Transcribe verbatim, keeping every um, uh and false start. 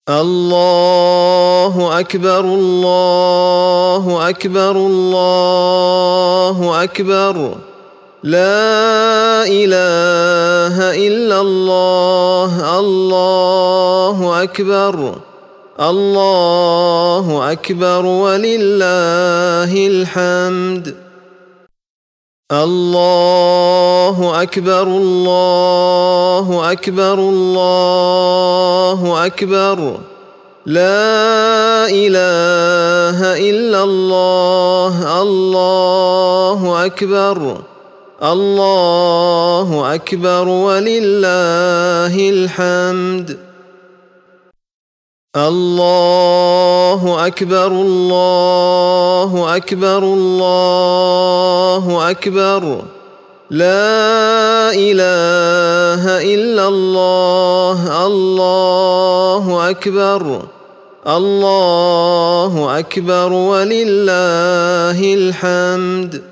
الله أكبر الله أكبر الله أكبر لا إله إلا الله الله أكبر الله أكبر ولله الحمد الله أكبر الله أكبر الله أكبر لا إله إلا الله الله أكبر الله أكبر ولله الحمد الله أكبر الله أكبر الله أكبر لا إله إلا الله الله أكبر الله أكبر ولله الحمد